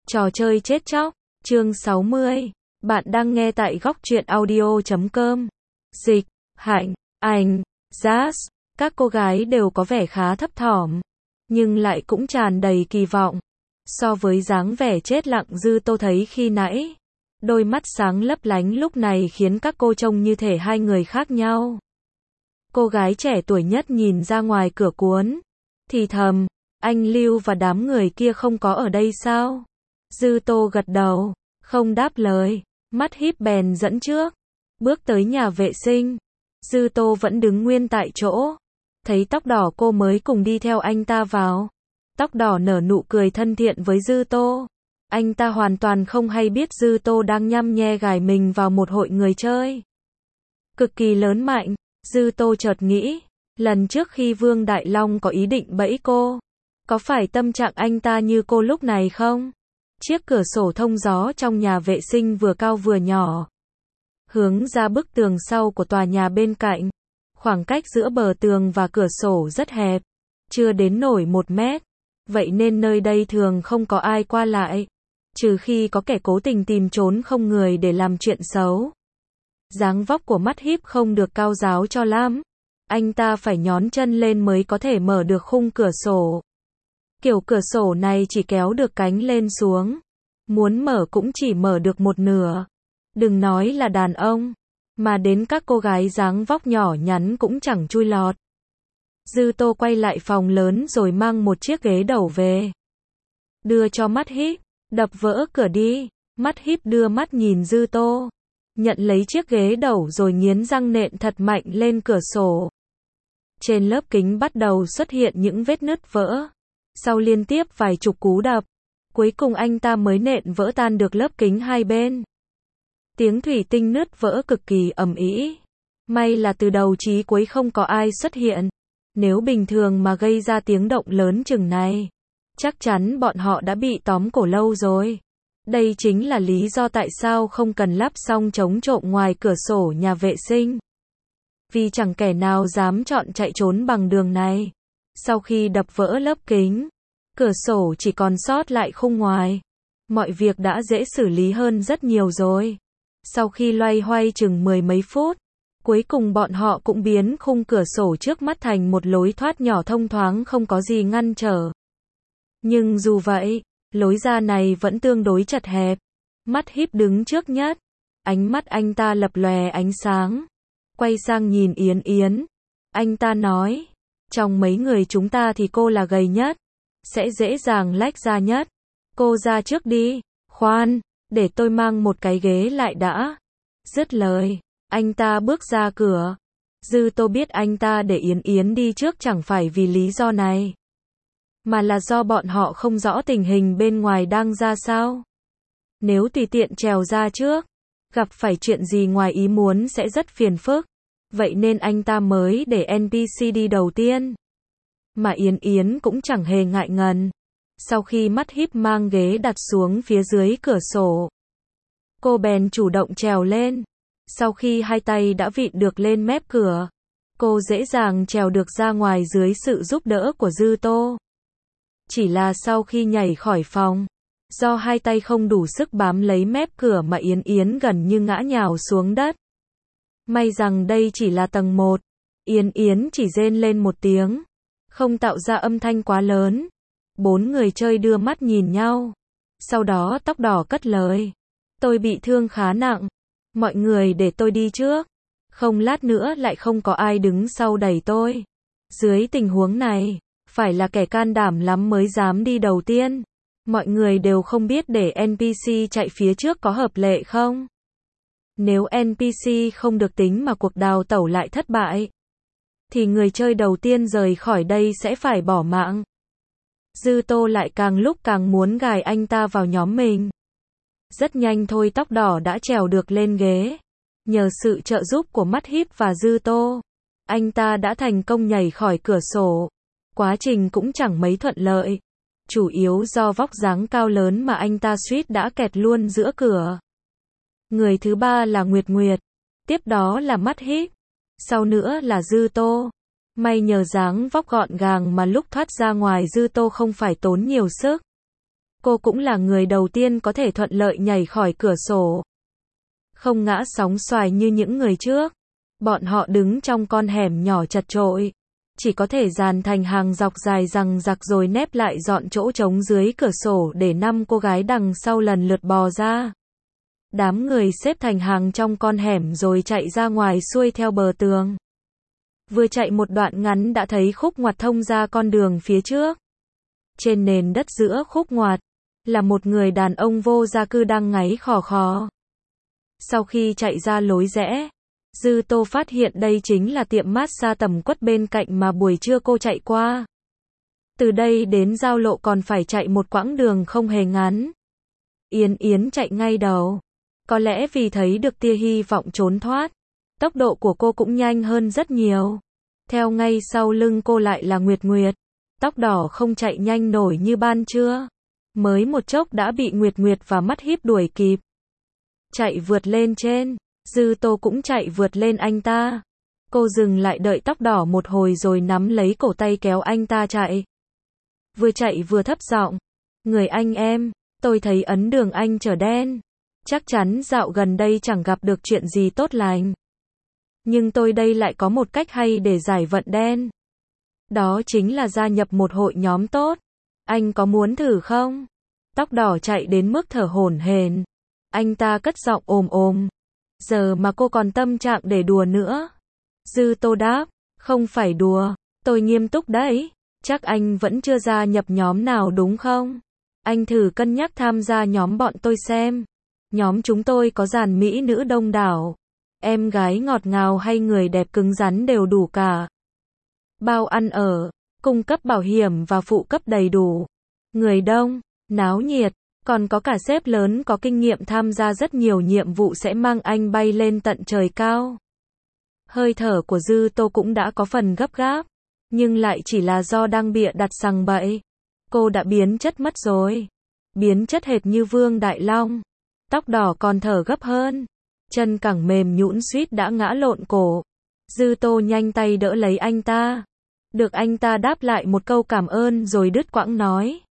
Trò chơi chết chóc, chương 60. Bạn đang nghe tại góc truyện audio.com. Dịch, Hạnh, Anh, Jazz, các cô gái đều có vẻ khá thấp thỏm, nhưng lại cũng tràn đầy kỳ vọng. So với dáng vẻ chết lặng Dư Tô thấy khi nãy, đôi mắt sáng lấp lánh lúc này khiến các cô trông như thể hai người khác nhau. Cô gái trẻ tuổi nhất nhìn ra ngoài cửa cuốn, thì thầm, anh Lưu và đám người kia không có ở đây sao? Dư Tô gật đầu, không đáp lời, mắt híp bèn dẫn trước, bước tới nhà vệ sinh. Dư Tô vẫn đứng nguyên tại chỗ, thấy Tóc Đỏ cô mới cùng đi theo anh ta vào. Tóc Đỏ nở nụ cười thân thiện với Dư Tô. Anh ta hoàn toàn không hay biết Dư Tô đang nhăm nhe gài mình vào một hội người chơi cực kỳ lớn mạnh. Dư Tô chợt nghĩ, lần trước khi Vương Đại Long có ý định bẫy cô, có phải tâm trạng anh ta như cô lúc này không? Chiếc cửa sổ thông gió trong nhà vệ sinh vừa cao vừa nhỏ, hướng ra bức tường sau của tòa nhà bên cạnh. Khoảng cách giữa bờ tường và cửa sổ rất hẹp, chưa đến nổi 1 mét, vậy nên nơi đây thường không có ai qua lại, trừ khi có kẻ cố tình tìm trốn không người để làm chuyện xấu. Dáng vóc của Mắt Híp không được cao ráo cho lắm, anh ta phải nhón chân lên mới có thể mở được khung cửa sổ. Kiểu cửa sổ này chỉ kéo được cánh lên xuống, muốn mở cũng chỉ mở được một nửa. Đừng nói là đàn ông, mà đến các cô gái dáng vóc nhỏ nhắn cũng chẳng chui lọt. Dư Tô quay lại phòng lớn rồi mang một chiếc ghế đầu về, đưa cho Mắt Híp, đập vỡ cửa đi. Mắt Híp đưa mắt nhìn Dư Tô, nhận lấy chiếc ghế đầu rồi nghiến răng nện thật mạnh lên cửa sổ. Trên lớp kính bắt đầu xuất hiện những vết nứt vỡ. Sau liên tiếp vài chục cú đập, cuối cùng anh ta mới nện vỡ tan được lớp kính hai bên. Tiếng thủy tinh nứt vỡ cực kỳ ầm ĩ. May là từ đầu chí cuối không có ai xuất hiện. Nếu bình thường mà gây ra tiếng động lớn chừng này, chắc chắn bọn họ đã bị tóm cổ lâu rồi. Đây chính là lý do tại sao không cần lắp xong chống trộm ngoài cửa sổ nhà vệ sinh. Vì chẳng kẻ nào dám chọn chạy trốn bằng đường này. Sau khi đập vỡ lớp kính, cửa sổ chỉ còn sót lại khung ngoài. Mọi việc đã dễ xử lý hơn rất nhiều rồi. Sau khi loay hoay chừng 10 mấy phút, cuối cùng bọn họ cũng biến khung cửa sổ trước mắt thành một lối thoát nhỏ thông thoáng không có gì ngăn trở. Nhưng dù vậy, lối ra này vẫn tương đối chật hẹp. Mắt Híp đứng trước nhất, ánh mắt anh ta lập lòe ánh sáng. Quay sang nhìn Yến Yến, anh ta nói, trong mấy người chúng ta thì cô là gầy nhất, sẽ dễ dàng lách ra nhất. Cô ra trước đi. Khoan, để tôi mang một cái ghế lại đã. Dứt lời, anh ta bước ra cửa. Dư Tô biết anh ta để Yến Yến đi trước chẳng phải vì lý do này, mà là do bọn họ không rõ tình hình bên ngoài đang ra sao. Nếu tùy tiện trèo ra trước, gặp phải chuyện gì ngoài ý muốn sẽ rất phiền phức. Vậy nên anh ta mới để NPC đi đầu tiên. Mà Yến Yến cũng chẳng hề ngại ngần. Sau khi Mắt Híp mang ghế đặt xuống phía dưới cửa sổ, cô bèn chủ động trèo lên. Sau khi hai tay đã vịn được lên mép cửa, cô dễ dàng trèo được ra ngoài dưới sự giúp đỡ của Dư Tô. Chỉ là sau khi nhảy khỏi phòng, do hai tay không đủ sức bám lấy mép cửa mà Yến Yến gần như ngã nhào xuống đất. May rằng đây chỉ là tầng 1. Yến Yến chỉ rên lên một tiếng, không tạo ra âm thanh quá lớn. 4 người chơi đưa mắt nhìn nhau. Sau đó Tóc Đỏ cất lời, tôi bị thương khá nặng, mọi người để tôi đi trước, không lát nữa lại không có ai đứng sau đẩy tôi. Dưới tình huống này, phải là kẻ can đảm lắm mới dám đi đầu tiên. Mọi người đều không biết để NPC chạy phía trước có hợp lệ không? Nếu NPC không được tính mà cuộc đào tẩu lại thất bại, thì người chơi đầu tiên rời khỏi đây sẽ phải bỏ mạng. Dư Tô lại càng lúc càng muốn gài anh ta vào nhóm mình. Rất nhanh thôi Tóc Đỏ đã trèo được lên ghế. Nhờ sự trợ giúp của Mắt Híp và Dư Tô, anh ta đã thành công nhảy khỏi cửa sổ. Quá trình cũng chẳng mấy thuận lợi. Chủ yếu do vóc dáng cao lớn mà anh ta suýt đã kẹt luôn giữa cửa. Người thứ ba là Nguyệt Nguyệt, tiếp đó là Mắt Híp, sau nữa là Dư Tô. May nhờ dáng vóc gọn gàng mà lúc thoát ra ngoài Dư Tô không phải tốn nhiều sức. Cô cũng là người đầu tiên có thể thuận lợi nhảy khỏi cửa sổ. Không ngã sóng xoài như những người trước. Bọn họ đứng trong con hẻm nhỏ chật chội. Chỉ có thể dàn thành hàng dọc dài rằng rặc rồi nép lại dọn chỗ trống dưới cửa sổ để 5 cô gái đằng sau lần lượt bò ra. Đám người xếp thành hàng trong con hẻm rồi chạy ra ngoài xuôi theo bờ tường. Vừa chạy một đoạn ngắn đã thấy khúc ngoặt thông ra con đường phía trước. Trên nền đất giữa khúc ngoặt là một người đàn ông vô gia cư đang ngáy khò khò. Sau khi chạy ra lối rẽ, Dư Tô phát hiện đây chính là tiệm massage tầm quất bên cạnh mà buổi trưa cô chạy qua. Từ đây đến giao lộ còn phải chạy một quãng đường không hề ngắn. Yến Yến chạy ngay đầu. Có lẽ vì thấy được tia hy vọng trốn thoát, tốc độ của cô cũng nhanh hơn rất nhiều. Theo ngay sau lưng cô lại là Nguyệt Nguyệt. Tóc đỏ không chạy nhanh nổi như ban trưa. Mới một chốc đã bị Nguyệt Nguyệt và mắt híp đuổi kịp. Chạy vượt lên trên, Dư Tô cũng chạy vượt lên anh ta. Cô dừng lại đợi tóc đỏ một hồi rồi nắm lấy cổ tay kéo anh ta chạy. Vừa chạy vừa thấp giọng, người anh em, tôi thấy ấn đường anh trở đen. Chắc chắn dạo gần đây chẳng gặp được chuyện gì tốt lành. Nhưng tôi đây lại có một cách hay để giải vận đen. Đó chính là gia nhập một hội nhóm tốt. Anh có muốn thử không? Tóc đỏ chạy đến mức thở hổn hển. Anh ta cất giọng ồm ồm. Giờ mà cô còn tâm trạng để đùa nữa. Dư Tô đáp, không phải đùa, tôi nghiêm túc đấy. Chắc anh vẫn chưa gia nhập nhóm nào đúng không? Anh thử cân nhắc tham gia nhóm bọn tôi xem. Nhóm chúng tôi có dàn mỹ nữ đông đảo. Em gái ngọt ngào hay người đẹp cứng rắn đều đủ cả. Bao ăn ở, cung cấp bảo hiểm và phụ cấp đầy đủ. Người đông, náo nhiệt, còn có cả sếp lớn có kinh nghiệm tham gia rất nhiều nhiệm vụ sẽ mang anh bay lên tận trời cao. Hơi thở của Dư Tô cũng đã có phần gấp gáp, nhưng lại chỉ là do đang bịa đặt sằng bậy. Cô đã biến chất mất rồi. Biến chất hệt như Vương Đại Long. Tóc đỏ còn thở gấp hơn. Chân cẳng mềm nhũn suýt đã ngã lộn cổ. Dư Tô nhanh tay đỡ lấy anh ta. Được anh ta đáp lại một câu cảm ơn rồi đứt quãng nói.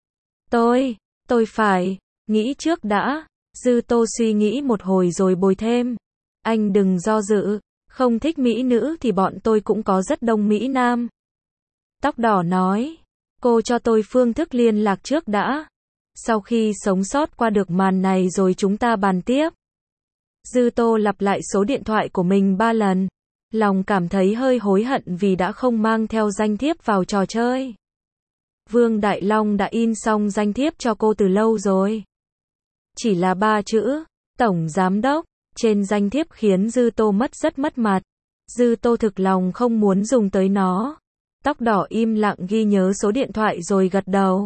Tôi phải, nghĩ trước đã. Dư Tô suy nghĩ một hồi rồi bồi thêm. Anh đừng do dự, không thích mỹ nữ thì bọn tôi cũng có rất đông mỹ nam. Tóc đỏ nói. Cô cho tôi phương thức liên lạc trước đã. Sau khi sống sót qua được màn này rồi chúng ta bàn tiếp. Dư Tô lặp lại số điện thoại của mình 3 lần. Lòng cảm thấy hơi hối hận vì đã không mang theo danh thiếp vào trò chơi. Vương Đại Long đã in xong danh thiếp cho cô từ lâu rồi. Chỉ là 3 chữ, Tổng Giám Đốc, trên danh thiếp khiến Dư Tô rất mất mặt. Dư Tô thực lòng không muốn dùng tới nó. Tóc đỏ im lặng ghi nhớ số điện thoại rồi gật đầu.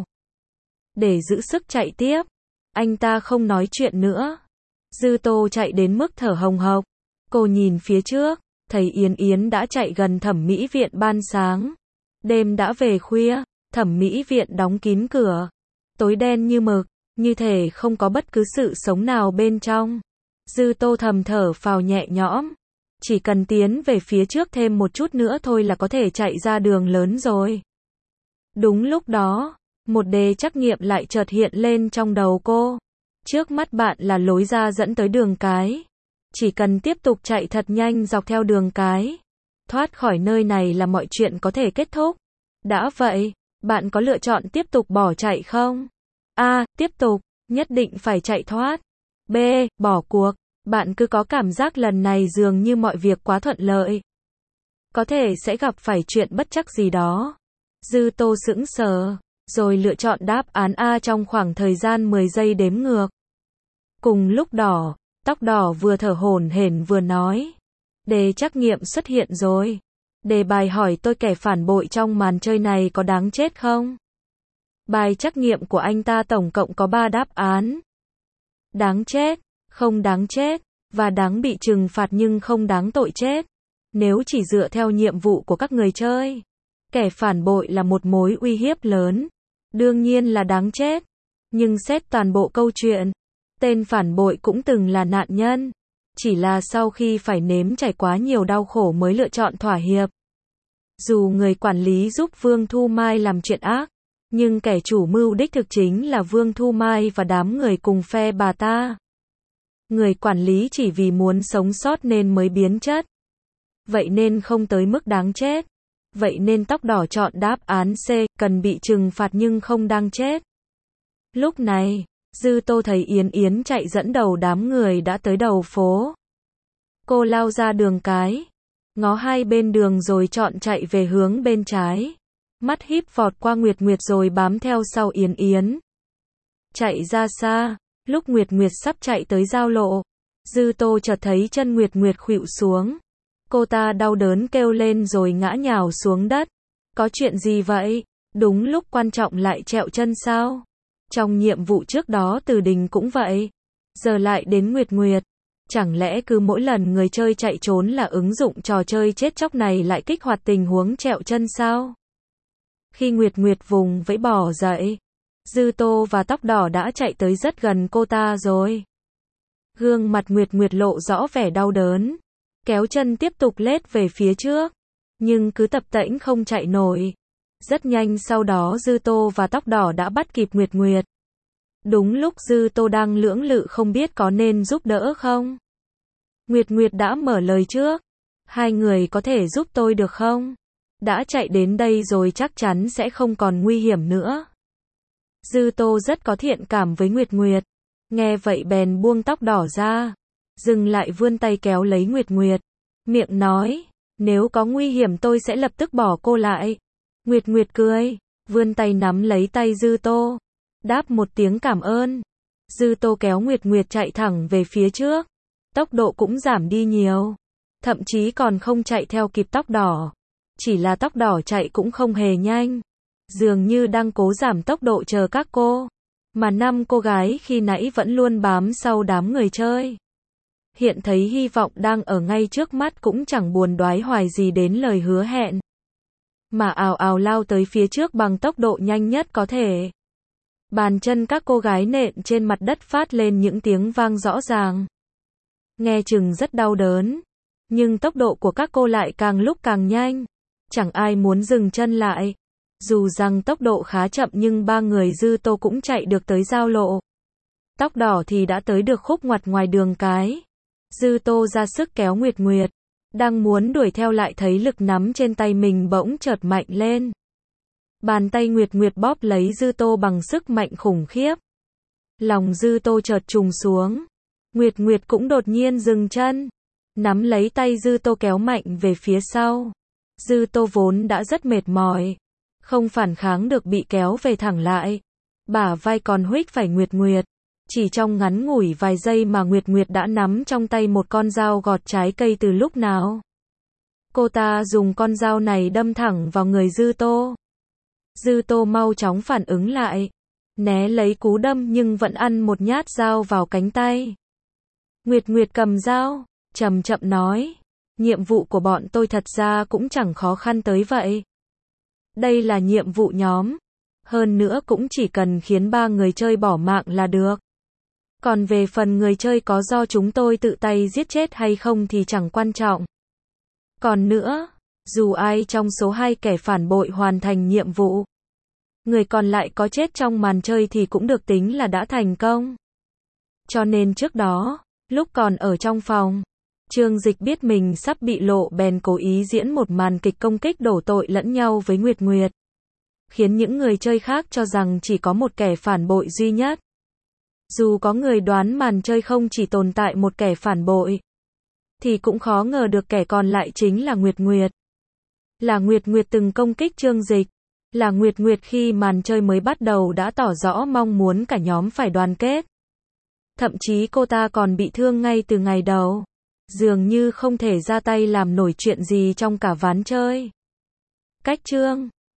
Để giữ sức chạy tiếp, anh ta không nói chuyện nữa. Dư Tô chạy đến mức thở hồng hộc. Cô nhìn phía trước, thấy Yến Yến đã chạy gần thẩm mỹ viện ban sáng. Đêm đã về khuya, thẩm mỹ viện đóng kín cửa. Tối đen như mực, như thể không có bất cứ sự sống nào bên trong. Dư Tô thầm thở phào nhẹ nhõm. Chỉ cần tiến về phía trước thêm một chút nữa thôi là có thể chạy ra đường lớn rồi. Đúng lúc đó, một đề trắc nghiệm lại chợt hiện lên trong đầu cô. Trước mắt bạn là lối ra dẫn tới đường cái. Chỉ cần tiếp tục chạy thật nhanh dọc theo đường cái. Thoát khỏi nơi này là mọi chuyện có thể kết thúc. Đã vậy, bạn có lựa chọn tiếp tục bỏ chạy không? A. Tiếp tục, nhất định phải chạy thoát. B. Bỏ cuộc, bạn cứ có cảm giác lần này dường như mọi việc quá thuận lợi. Có thể sẽ gặp phải chuyện bất trắc gì đó. Dư Tô sững sờ, rồi lựa chọn đáp án A trong khoảng thời gian 10 giây đếm ngược. Cùng lúc đó, tóc đỏ vừa thở hổn hển vừa nói. Đề trắc nghiệm xuất hiện rồi. Đề bài hỏi tôi kẻ phản bội trong màn chơi này có đáng chết không? Bài trắc nghiệm của anh ta tổng cộng có 3 đáp án. Đáng chết, không đáng chết, và đáng bị trừng phạt nhưng không đáng tội chết. Nếu chỉ dựa theo nhiệm vụ của các người chơi, kẻ phản bội là một mối uy hiếp lớn. Đương nhiên là đáng chết. Nhưng xét toàn bộ câu chuyện, tên phản bội cũng từng là nạn nhân. Chỉ là sau khi phải nếm trải quá nhiều đau khổ mới lựa chọn thỏa hiệp. Dù người quản lý giúp Vương Thu Mai làm chuyện ác, Nhưng kẻ chủ mưu đích thực chính là Vương Thu Mai và đám người cùng phe bà ta. Người quản lý chỉ vì muốn sống sót nên mới biến chất. Vậy nên không tới mức đáng chết. Vậy nên tóc đỏ chọn đáp án C, cần bị trừng phạt nhưng không đang chết. Lúc này, Dư Tô thấy Yến Yến chạy dẫn đầu đám người đã tới đầu phố. Cô lao ra đường cái, ngó hai bên đường rồi chọn chạy về hướng bên trái. Mắt híp vọt qua Nguyệt Nguyệt rồi bám theo sau Yến Yến. Chạy ra xa, lúc Nguyệt Nguyệt sắp chạy tới giao lộ, Dư Tô chợt thấy chân Nguyệt Nguyệt khuỵu xuống. Cô ta đau đớn kêu lên rồi ngã nhào xuống đất. Có chuyện gì vậy? Đúng lúc quan trọng lại trẹo chân sao? Trong nhiệm vụ trước đó Từ Đình cũng vậy. Giờ lại đến Nguyệt Nguyệt. Chẳng lẽ cứ mỗi lần người chơi chạy trốn là ứng dụng trò chơi chết chóc này lại kích hoạt tình huống trẹo chân sao? Khi Nguyệt Nguyệt vùng vẫy bỏ dậy, Dư Tô và tóc đỏ đã chạy tới rất gần cô ta rồi. Gương mặt Nguyệt Nguyệt lộ rõ vẻ đau đớn, kéo chân tiếp tục lết về phía trước, nhưng cứ tập tễnh không chạy nổi. Rất nhanh sau đó Dư Tô và tóc đỏ đã bắt kịp Nguyệt Nguyệt. Đúng lúc Dư Tô đang lưỡng lự không biết có nên giúp đỡ không. Nguyệt Nguyệt đã mở lời trước. Hai người có thể giúp tôi được không? Đã chạy đến đây rồi chắc chắn sẽ không còn nguy hiểm nữa. Dư Tô rất có thiện cảm với Nguyệt Nguyệt. Nghe vậy bèn buông tóc đỏ ra. Dừng lại vươn tay kéo lấy Nguyệt Nguyệt. Miệng nói, nếu có nguy hiểm tôi sẽ lập tức bỏ cô lại. Nguyệt Nguyệt cười, vươn tay nắm lấy tay Dư Tô. Đáp một tiếng cảm ơn. Dư Tô kéo Nguyệt Nguyệt chạy thẳng về phía trước. Tốc độ cũng giảm đi nhiều. Thậm chí còn không chạy theo kịp tóc đỏ. Chỉ là tóc đỏ chạy cũng không hề nhanh. Dường như đang cố giảm tốc độ chờ các cô. Mà 5 cô gái khi nãy vẫn luôn bám sau đám người chơi. Hiện thấy hy vọng đang ở ngay trước mắt cũng chẳng buồn đoái hoài gì đến lời hứa hẹn. Mà ào ào lao tới phía trước bằng tốc độ nhanh nhất có thể. Bàn chân các cô gái nện trên mặt đất phát lên những tiếng vang rõ ràng. Nghe chừng rất đau đớn. Nhưng tốc độ của các cô lại càng lúc càng nhanh. Chẳng ai muốn dừng chân lại. Dù rằng tốc độ khá chậm nhưng ba người Dư Tô cũng chạy được tới giao lộ. Tóc đỏ thì đã tới được khúc ngoặt ngoài đường cái. Dư Tô ra sức kéo Nguyệt Nguyệt. Đang muốn đuổi theo lại thấy lực nắm trên tay mình bỗng chợt mạnh lên. Bàn tay Nguyệt Nguyệt bóp lấy Dư Tô bằng sức mạnh khủng khiếp. Lòng Dư Tô chợt trùng xuống. Nguyệt Nguyệt cũng đột nhiên dừng chân. Nắm lấy tay Dư Tô kéo mạnh về phía sau. Dư Tô vốn đã rất mệt mỏi. Không phản kháng được bị kéo về thẳng lại. Bả vai còn huých phải Nguyệt Nguyệt. Chỉ trong ngắn ngủi vài giây mà Nguyệt Nguyệt đã nắm trong tay một con dao gọt trái cây từ lúc nào. Cô ta dùng con dao này đâm thẳng vào người Dư Tô. Dư Tô mau chóng phản ứng lại. Né lấy cú đâm nhưng vẫn ăn một nhát dao vào cánh tay. Nguyệt Nguyệt cầm dao, chậm chậm nói. Nhiệm vụ của bọn tôi thật ra cũng chẳng khó khăn tới vậy. Đây là nhiệm vụ nhóm. Hơn nữa cũng chỉ cần khiến 3 người chơi bỏ mạng là được. Còn về phần người chơi có do chúng tôi tự tay giết chết hay không thì chẳng quan trọng. Còn nữa, dù ai trong số 2 kẻ phản bội hoàn thành nhiệm vụ, người còn lại có chết trong màn chơi thì cũng được tính là đã thành công. Cho nên trước đó, lúc còn ở trong phòng, Trương Dịch biết mình sắp bị lộ bèn cố ý diễn một màn kịch công kích đổ tội lẫn nhau với Nguyệt Nguyệt. Khiến những người chơi khác cho rằng chỉ có một kẻ phản bội duy nhất. Dù có người đoán màn chơi không chỉ tồn tại một kẻ phản bội, thì cũng khó ngờ được kẻ còn lại chính là Nguyệt Nguyệt. Là Nguyệt Nguyệt từng công kích Trương Dịch. Là Nguyệt Nguyệt khi màn chơi mới bắt đầu đã tỏ rõ mong muốn cả nhóm phải đoàn kết. Thậm chí cô ta còn bị thương ngay từ ngày đầu. Dường như không thể ra tay làm nổi chuyện gì trong cả ván chơi. Cách chương